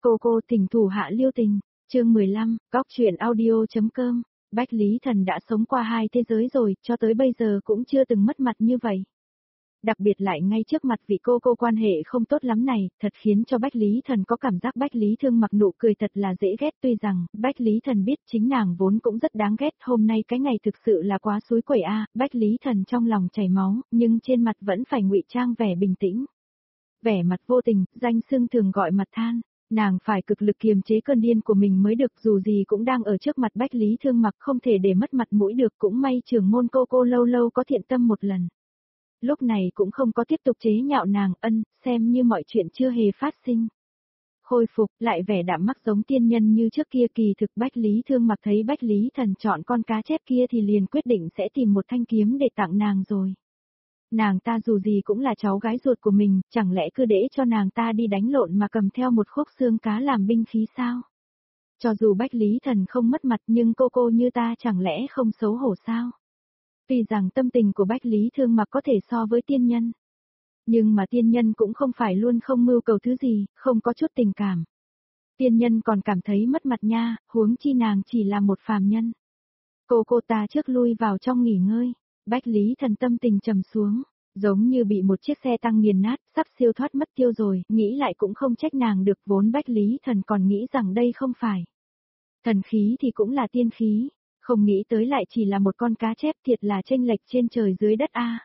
Cô tình thủ hạ lưu tình, chương 15, góc truyện audio.com, Bách Lý Thần đã sống qua hai thế giới rồi, cho tới bây giờ cũng chưa từng mất mặt như vậy. Đặc biệt lại ngay trước mặt vị cô quan hệ không tốt lắm này, thật khiến cho Bách Lý Thần có cảm giác Bách Lý Thương mặc nụ cười thật là dễ ghét, tuy rằng Bách Lý Thần biết chính nàng vốn cũng rất đáng ghét, hôm nay cái ngày thực sự là quá xúi quẩy a, Bách Lý Thần trong lòng chảy máu, nhưng trên mặt vẫn phải ngụy trang vẻ bình tĩnh. Vẻ mặt vô tình, danh xưng thường gọi mặt than, nàng phải cực lực kiềm chế cơn điên của mình mới được, dù gì cũng đang ở trước mặt Bách Lý Thương mặc, không thể để mất mặt mũi được, cũng may trưởng môn cô lâu lâu có thiện tâm một lần. Lúc này cũng không có tiếp tục chế nhạo nàng, xem như mọi chuyện chưa hề phát sinh. Khôi phục, lại vẻ đạm mắc giống tiên nhân như trước kia, kỳ thực Bách Lý Thương mặc thấy Bách Lý Thần chọn con cá chép kia thì liền quyết định sẽ tìm một thanh kiếm để tặng nàng rồi. Nàng ta dù gì cũng là cháu gái ruột của mình, chẳng lẽ cứ để cho nàng ta đi đánh lộn mà cầm theo một khúc xương cá làm binh khí sao? Cho dù Bách Lý Thần không mất mặt nhưng cô như ta chẳng lẽ không xấu hổ sao? Tuy rằng tâm tình của Bách Lý Thương mặc có thể so với tiên nhân. Nhưng mà tiên nhân cũng không phải luôn không mưu cầu thứ gì, không có chút tình cảm. Tiên nhân còn cảm thấy mất mặt nha, huống chi nàng chỉ là một phàm nhân. Cô ta trước lui vào trong nghỉ ngơi. Bách Lý Thần tâm tình trầm xuống, giống như bị một chiếc xe tăng nghiền nát, sắp siêu thoát mất tiêu rồi, nghĩ lại cũng không trách nàng được, vốn Bách Lý Thần còn nghĩ rằng đây không phải thần khí thì cũng là tiên khí, không nghĩ tới lại chỉ là một con cá chép, thiệt là chênh lệch trên trời dưới đất a.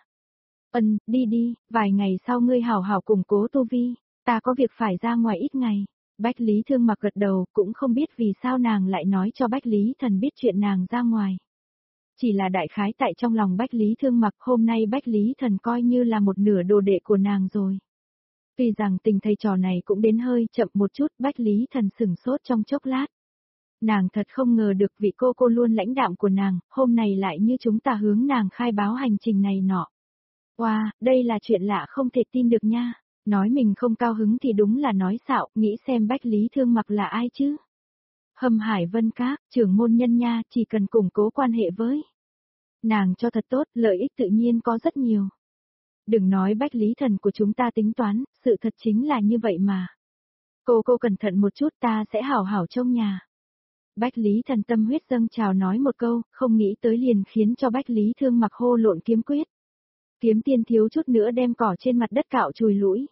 Đi, vài ngày sau ngươi hảo hảo củng cố tu vi, ta có việc phải ra ngoài ít ngày. Bách Lý Thương mặc gật đầu, cũng không biết vì sao nàng lại nói cho Bách Lý Thần biết chuyện nàng ra ngoài. Chỉ là đại khái tại trong lòng Bách Lý Thương mặc, hôm nay Bách Lý Thần coi như là một nửa đồ đệ của nàng rồi. Tuy rằng tình thầy trò này cũng đến hơi chậm một chút, Bách Lý Thần sửng sốt trong chốc lát. Nàng thật không ngờ được vị cô luôn lãnh đạm của nàng, hôm nay lại như chúng ta hướng nàng khai báo hành trình này nọ. Wow, đây là chuyện lạ không thể tin được nha. Nói mình không cao hứng thì đúng là nói xạo, nghĩ xem Bách Lý Thương mặc là ai chứ. Hầm Hải Vân Các, trưởng môn nhân nha, chỉ cần củng cố quan hệ với nàng cho thật tốt, lợi ích tự nhiên có rất nhiều. Đừng nói Bách Lý Thần của chúng ta tính toán, sự thật chính là như vậy mà. Cô cẩn thận một chút, ta sẽ hảo hảo trông nhà. Bách Lý Thần tâm huyết dâng trào nói một câu, không nghĩ tới liền khiến cho Bách Lý Thương mặc hô lộn kiếm quyết. Kiếm tiên thiếu chút nữa đem cỏ trên mặt đất cạo chùi lũi.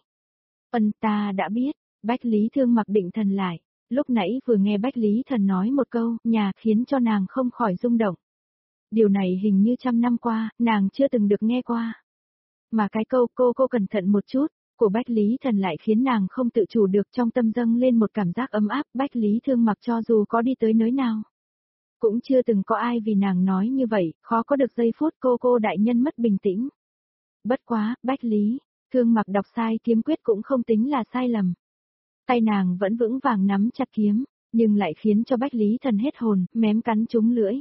Ta đã biết, Bách Lý Thương mặc định thần lại. Lúc nãy vừa nghe Bách Lý Thần nói một câu, nhà, khiến cho nàng không khỏi rung động. Điều này hình như trăm năm qua, nàng chưa từng được nghe qua. Mà cái câu cô cẩn thận một chút, của Bách Lý Thần lại khiến nàng không tự chủ được, trong tâm dâng lên một cảm giác ấm áp. Bách Lý Thương mặc cho dù có đi tới nơi nào, cũng chưa từng có ai vì nàng nói như vậy, khó có được giây phút cô đại nhân mất bình tĩnh. Bất quá, Bách Lý Thương mặc đọc sai kiếm quyết cũng không tính là sai lầm. Tay nàng vẫn vững vàng nắm chặt kiếm, nhưng lại khiến cho Bách Lý Thần hết hồn, mém cắn trúng lưỡi.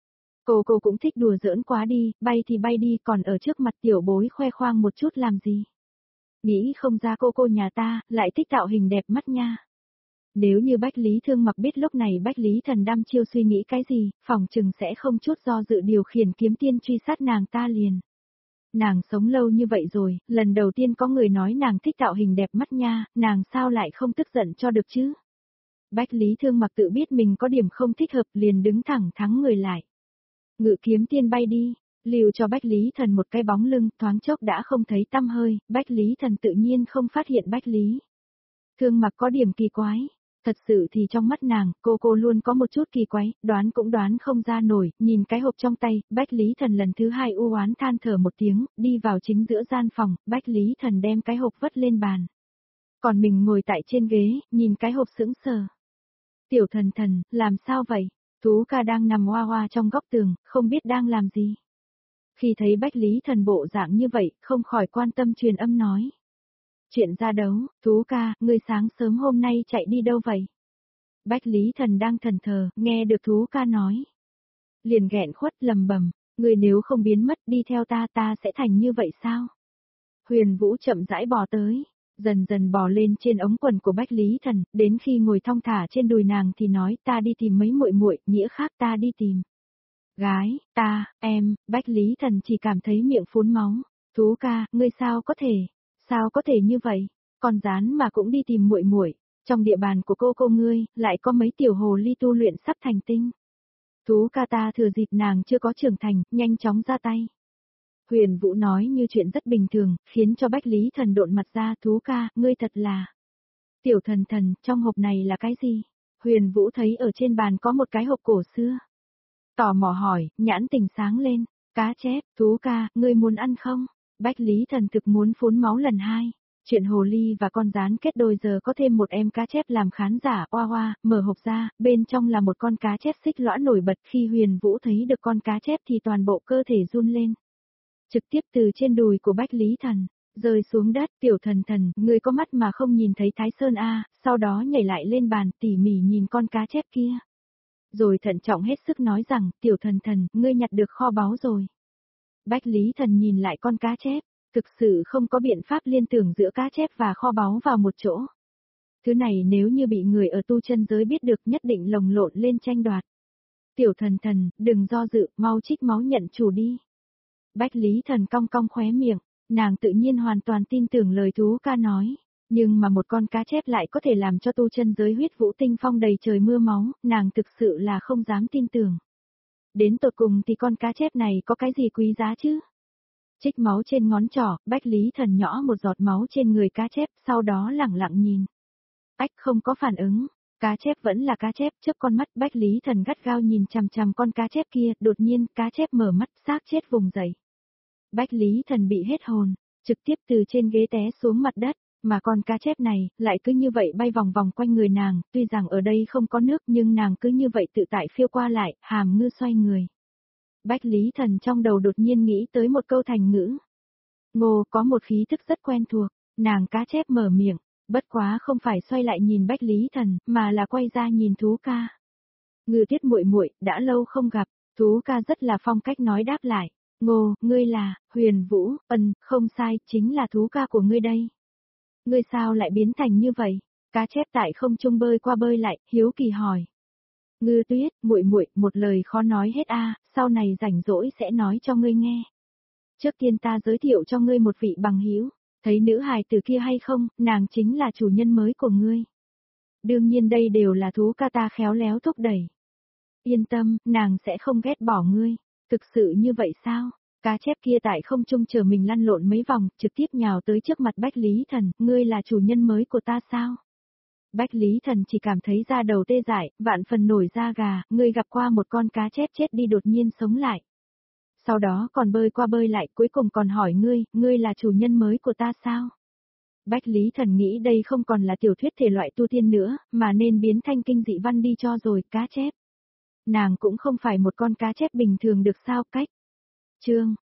Cô cũng thích đùa giỡn quá đi, bay thì bay đi, còn ở trước mặt tiểu bối khoe khoang một chút làm gì. Nghĩ không ra cô nhà ta, lại thích tạo hình đẹp mắt nha. Nếu như Bách Lý Thương mặc biết lúc này Bách Lý Thần đăm chiêu suy nghĩ cái gì, phòng chừng sẽ không chút do dự điều khiển kiếm tiên truy sát nàng ta liền. Nàng sống lâu như vậy rồi, lần đầu tiên có người nói nàng thích tạo hình đẹp mắt nha, nàng sao lại không tức giận cho được chứ? Bách Lý Thương mặc tự biết mình có điểm không thích hợp liền đứng thẳng thắng người lại. Ngự kiếm tiên bay đi, lưu cho Bách Lý Thần một cái bóng lưng, thoáng chốc đã không thấy tăm hơi, Bách Lý Thần tự nhiên không phát hiện Bách Lý Thương mặc có điểm kỳ quái. Thật sự thì trong mắt nàng, cô luôn có một chút kỳ quái, đoán cũng đoán không ra nổi, nhìn cái hộp trong tay, Bách Lý Thần lần thứ hai u oán than thở một tiếng, đi vào chính giữa gian phòng, Bách Lý Thần đem cái hộp vất lên bàn. Còn mình ngồi tại trên ghế, nhìn cái hộp sững sờ. Tiểu thần, làm sao vậy? Thú ca đang nằm hoa hoa trong góc tường, không biết đang làm gì. Khi thấy Bách Lý Thần bộ dạng như vậy, không khỏi quan tâm truyền âm nói. Chuyện ra đấu, Thú ca, ngươi sáng sớm hôm nay chạy đi đâu vậy? Bách Lý Thần đang thần thờ, nghe được Thú ca nói. Liền nghẹn khuất lầm bầm, ngươi nếu không biến mất đi theo ta sẽ thành như vậy sao? Huyền Vũ chậm rãi bò tới, dần dần bò lên trên ống quần của Bách Lý Thần, đến khi ngồi thong thả trên đùi nàng thì nói ta đi tìm mấy muội, nghĩa khác ta đi tìm. Gái, em, Bách Lý Thần chỉ cảm thấy miệng phun máu. Thú ca, ngươi sao có thể như vậy? Con rán mà cũng đi tìm muội. Trong địa bàn của cô ngươi, lại có mấy tiểu hồ ly tu luyện sắp thành tinh. Thú ca ta thừa dịp nàng chưa có trưởng thành, nhanh chóng ra tay. Huyền Vũ nói như chuyện rất bình thường, khiến cho Bách Lý Thần độn mặt ra. Thú ca, ngươi thật là... Tiểu thần thần, trong hộp này là cái gì? Huyền Vũ thấy ở trên bàn có một cái hộp cổ xưa. Tò mò hỏi, nhãn tình sáng lên. Cá chép, thú ca, ngươi muốn ăn không? Bách Lý Thần thực muốn phun máu lần hai. Chuyện hồ ly và con rán kết đôi giờ có thêm một em cá chép làm khán giả oa oa, mở hộp ra, bên trong là một con cá chép xích lõa nổi bật. Khi Huyền Vũ thấy được con cá chép thì toàn bộ cơ thể run lên. Trực tiếp từ trên đùi của Bách Lý Thần, rơi xuống đất. Tiểu thần thần, ngươi có mắt mà không nhìn thấy Thái Sơn a. Sau đó nhảy lại lên bàn tỉ mỉ nhìn con cá chép kia. Rồi thận trọng hết sức nói rằng, tiểu thần thần, ngươi nhặt được kho báu rồi. Bách Lý Thần nhìn lại con cá chép, thực sự không có biện pháp liên tưởng giữa cá chép và kho báu vào một chỗ. Thứ này nếu như bị người ở tu chân giới biết được nhất định lồng lộn lên tranh đoạt. Tiểu thần thần, đừng do dự, mau trích máu nhận chủ đi. Bách Lý Thần cong cong khóe miệng, nàng tự nhiên hoàn toàn tin tưởng lời thú ca nói. Nhưng mà một con cá chép lại có thể làm cho tu chân giới huyết vũ tinh phong đầy trời mưa máu, nàng thực sự là không dám tin tưởng. Đến tột cùng thì con cá chép này có cái gì quý giá chứ? Trích máu trên ngón trỏ, Bách Lý Thần nhỏ một giọt máu trên người cá chép, sau đó lẳng lặng nhìn. Ách không có phản ứng, cá chép vẫn là cá chép, chớp con mắt. Bách Lý Thần gắt gao nhìn chằm chằm con cá chép kia, đột nhiên cá chép mở mắt, xác chết vùng dậy. Bách Lý Thần bị hết hồn, trực tiếp từ trên ghế té xuống mặt đất. Mà con cá chép này, lại cứ như vậy bay vòng vòng quanh người nàng, tuy rằng ở đây không có nước nhưng nàng cứ như vậy tự tại phiêu qua lại, hàm ngư xoay người. Bách Lý Thần trong đầu đột nhiên nghĩ tới một câu thành ngữ. Ngô có một khí thức rất quen thuộc, nàng cá chép mở miệng, bất quá không phải xoay lại nhìn Bách Lý Thần, mà là quay ra nhìn thú ca. Ngư Tuyết muội muội, đã lâu không gặp, thú ca rất là phong cách nói đáp lại. Ngô, ngươi là, Huyền Vũ, không sai, chính là thú ca của ngươi đây. Ngươi sao lại biến thành như vậy? Cá chép tại không trung bơi qua bơi lại, hiếu kỳ hỏi. Ngư Tuyết, muội muội, một lời khó nói hết a, sau này rảnh rỗi sẽ nói cho ngươi nghe. Trước tiên ta giới thiệu cho ngươi một vị bằng hữu, thấy nữ hài tử kia hay không, nàng chính là chủ nhân mới của ngươi. Đương nhiên đây đều là thú ca ta khéo léo thúc đẩy. Yên tâm, nàng sẽ không ghét bỏ ngươi. Thực sự như vậy sao? Cá chép kia tại không trung chờ mình lăn lộn mấy vòng, trực tiếp nhào tới trước mặt Bách Lý Thần, ngươi là chủ nhân mới của ta sao? Bách Lý Thần chỉ cảm thấy da đầu tê dại, vạn phần nổi da gà, ngươi gặp qua một con cá chép chết đi đột nhiên sống lại. Sau đó còn bơi qua bơi lại, cuối cùng còn hỏi ngươi là chủ nhân mới của ta sao? Bách Lý Thần nghĩ đây không còn là tiểu thuyết thể loại tu tiên nữa, mà nên biến thành kinh dị văn đi cho rồi, cá chép. Nàng cũng không phải một con cá chép bình thường được sao cách. Chương